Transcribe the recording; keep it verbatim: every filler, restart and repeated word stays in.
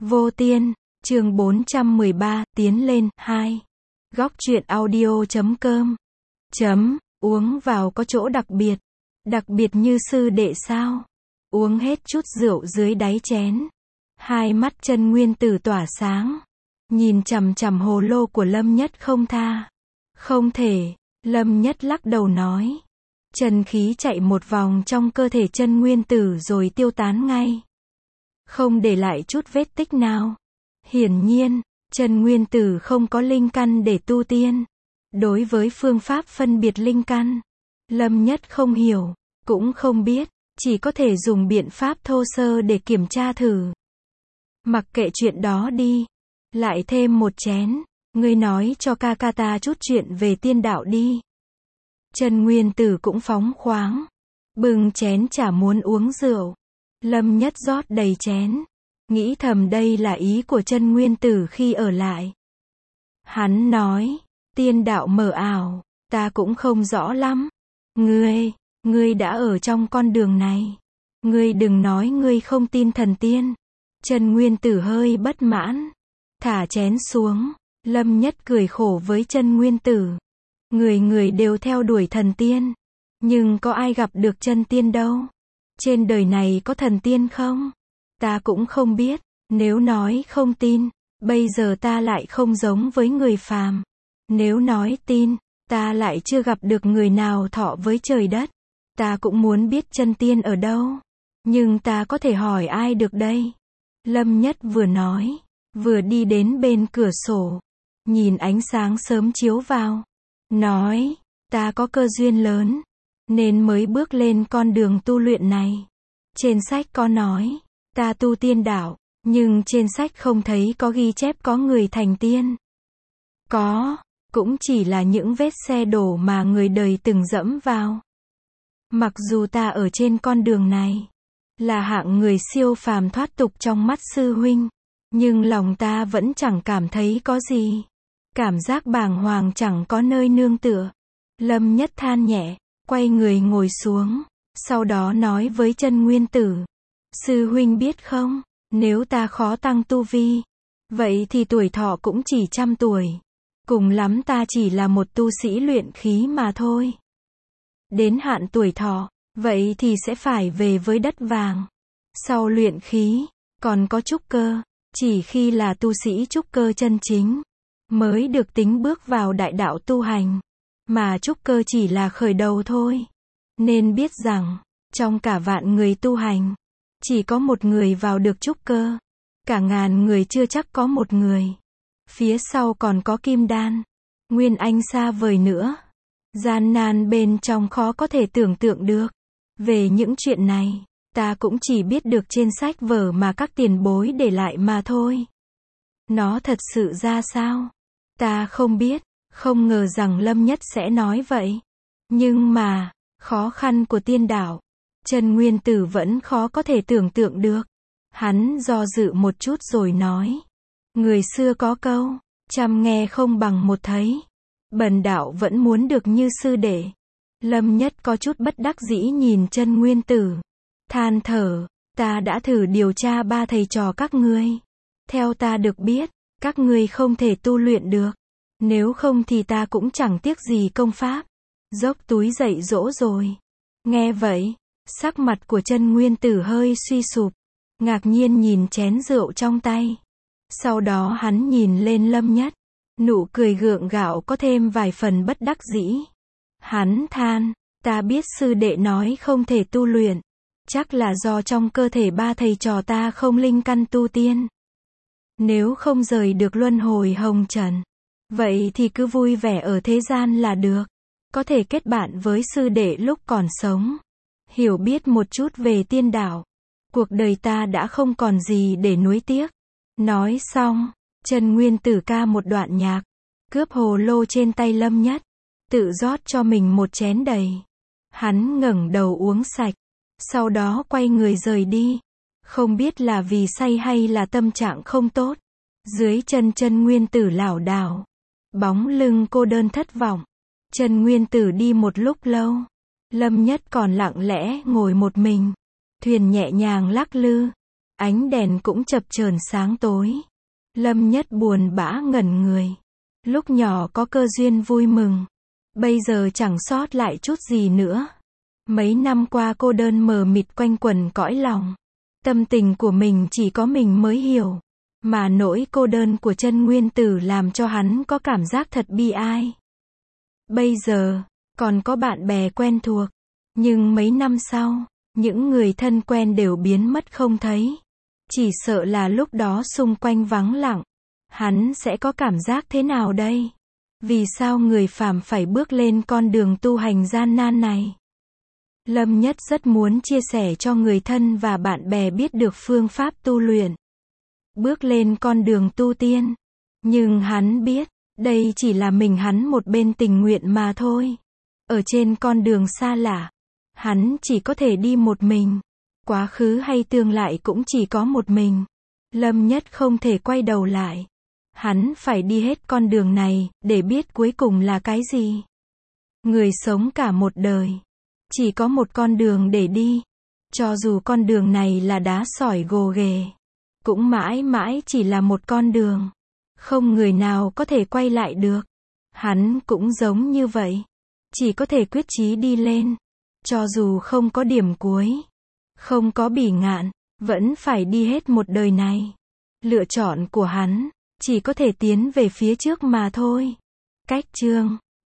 Vô Tiên, chương bốn trăm mười ba, tiến lên, hai. Góc truyện audio chấm com. Chấm, uống vào có chỗ đặc biệt. Đặc biệt như sư đệ sao? Uống hết chút rượu dưới đáy chén. Hai mắt Chân Nguyên Tử tỏa sáng. Nhìn chằm chằm hồ lô của Lâm Nhất không tha. Không thể, Lâm Nhất lắc đầu nói. Chân khí chạy một vòng trong cơ thể Chân Nguyên Tử rồi tiêu tán ngay. Không để lại chút vết tích nào. Hiển nhiên, Chân Nguyên Tử không có linh căn để tu tiên. Đối với phương pháp phân biệt linh căn, Lâm Nhất không hiểu, cũng không biết, chỉ có thể dùng biện pháp thô sơ để kiểm tra thử. Mặc kệ chuyện đó đi, lại thêm một chén, ngươi nói cho ca ca ta chút chuyện về tiên đạo đi. Chân Nguyên Tử cũng phóng khoáng, bưng chén chả muốn uống rượu. Lâm Nhất rót đầy chén, nghĩ thầm đây là ý của Chân Nguyên Tử khi ở lại. Hắn nói, tiên đạo mờ ảo, ta cũng không rõ lắm. Ngươi, ngươi đã ở trong con đường này. Ngươi đừng nói ngươi không tin thần tiên. Chân Nguyên Tử hơi bất mãn, thả chén xuống. Lâm Nhất cười khổ với Chân Nguyên Tử. Người người đều theo đuổi thần tiên, nhưng có ai gặp được chân tiên đâu. Trên đời này có thần tiên không? Ta cũng không biết. Nếu nói không tin, bây giờ ta lại không giống với người phàm. Nếu nói tin, ta lại chưa gặp được người nào thọ với trời đất. Ta cũng muốn biết chân tiên ở đâu. Nhưng ta có thể hỏi ai được đây? Lâm Nhất vừa nói, vừa đi đến bên cửa sổ, nhìn ánh sáng sớm chiếu vào. Nói, ta có cơ duyên lớn, nên mới bước lên con đường tu luyện này. Trên sách có nói, ta tu tiên đạo, nhưng trên sách không thấy có ghi chép có người thành tiên. Có, cũng chỉ là những vết xe đổ mà người đời từng dẫm vào. Mặc dù ta ở trên con đường này, là hạng người siêu phàm thoát tục trong mắt sư huynh, nhưng lòng ta vẫn chẳng cảm thấy có gì. Cảm giác bàng hoàng chẳng có nơi nương tựa. Lâm Nhất than nhẹ, quay người ngồi xuống, sau đó nói với Chân Nguyên Tử. Sư huynh biết không, nếu ta khó tăng tu vi, vậy thì tuổi thọ cũng chỉ trăm tuổi. Cùng lắm ta chỉ là một tu sĩ luyện khí mà thôi. Đến hạn tuổi thọ, vậy thì sẽ phải về với đất vàng. Sau luyện khí, còn có trúc cơ, chỉ khi là tu sĩ trúc cơ chân chính, mới được tính bước vào đại đạo tu hành. Mà trúc cơ chỉ là khởi đầu thôi. Nên biết rằng, trong cả vạn người tu hành, chỉ có một người vào được trúc cơ. Cả ngàn người chưa chắc có một người. Phía sau còn có kim đan, nguyên anh xa vời nữa. Gian nan bên trong khó có thể tưởng tượng được. Về những chuyện này, ta cũng chỉ biết được trên sách vở mà các tiền bối để lại mà thôi. Nó thật sự ra sao? Ta không biết, không ngờ rằng Lâm Nhất sẽ nói vậy. Nhưng mà, khó khăn của tiên đạo, Chân Nguyên Tử vẫn khó có thể tưởng tượng được. Hắn do dự một chút rồi nói. Người xưa có câu, chăm nghe không bằng một thấy. Bần đạo vẫn muốn được như sư đệ. Lâm Nhất có chút bất đắc dĩ nhìn Chân Nguyên Tử. Than thở, ta đã thử điều tra ba thầy trò các ngươi. Theo ta được biết, các ngươi không thể tu luyện được. Nếu không thì ta cũng chẳng tiếc gì công pháp. Dốc túi dạy dỗ rồi. Nghe vậy, sắc mặt của Chân Nguyên Tử hơi suy sụp. Ngạc nhiên nhìn chén rượu trong tay. Sau đó hắn nhìn lên Lâm Nhất. Nụ cười gượng gạo có thêm vài phần bất đắc dĩ. Hắn than, ta biết sư đệ nói không thể tu luyện. Chắc là do trong cơ thể ba thầy trò ta không linh căn tu tiên. Nếu không rời được luân hồi hồng trần, vậy thì cứ vui vẻ ở thế gian là được. Có thể kết bạn với sư đệ lúc còn sống. Hiểu biết một chút về tiên đạo. Cuộc đời ta đã không còn gì để nuối tiếc. Nói xong, Chân Nguyên Tử ca một đoạn nhạc, cướp hồ lô trên tay Lâm Nhất, tự rót cho mình một chén đầy. Hắn ngẩng đầu uống sạch, sau đó quay người rời đi. Không biết là vì say hay là tâm trạng không tốt. Dưới chân Chân Nguyên Tử lảo đảo, bóng lưng cô đơn thất vọng. Chân Nguyên Tử đi một lúc lâu, Lâm Nhất còn lặng lẽ ngồi một mình. Thuyền nhẹ nhàng lắc lư, Ánh đèn cũng chập chờn sáng tối. Lâm Nhất buồn bã ngẩn người. Lúc nhỏ có cơ duyên vui mừng. Bây giờ chẳng sót lại chút gì nữa. Mấy năm qua cô đơn mờ mịt quanh quẩn cõi lòng. Tâm tình của mình chỉ có mình mới hiểu. Mà nỗi cô đơn của chân nguyên tử làm cho hắn có cảm giác thật bi ai. Bây giờ, còn có bạn bè quen thuộc. Nhưng mấy năm sau, những người thân quen đều biến mất không thấy. Chỉ sợ là lúc đó xung quanh vắng lặng. Hắn sẽ có cảm giác thế nào đây? Vì sao người phàm phải bước lên con đường tu hành gian nan này? Lâm Nhất rất muốn chia sẻ cho người thân và bạn bè biết được phương pháp tu luyện. Bước lên con đường tu tiên. Nhưng hắn biết, đây chỉ là mình hắn một bên tình nguyện mà thôi. Ở trên con đường xa lạ, hắn chỉ có thể đi một mình. Quá khứ hay tương lai cũng chỉ có một mình. Lâm Nhất không thể quay đầu lại. Hắn phải đi hết con đường này, để biết cuối cùng là cái gì. Người sống cả một đời, chỉ có một con đường để đi. Cho dù con đường này là đá sỏi gồ ghề, cũng mãi mãi chỉ là một con đường. Không người nào có thể quay lại được. Hắn cũng giống như vậy. Chỉ có thể quyết chí đi lên. Cho dù không có điểm cuối, không có bỉ ngạn, vẫn phải đi hết một đời này. Lựa chọn của hắn chỉ có thể tiến về phía trước mà thôi. Cách chương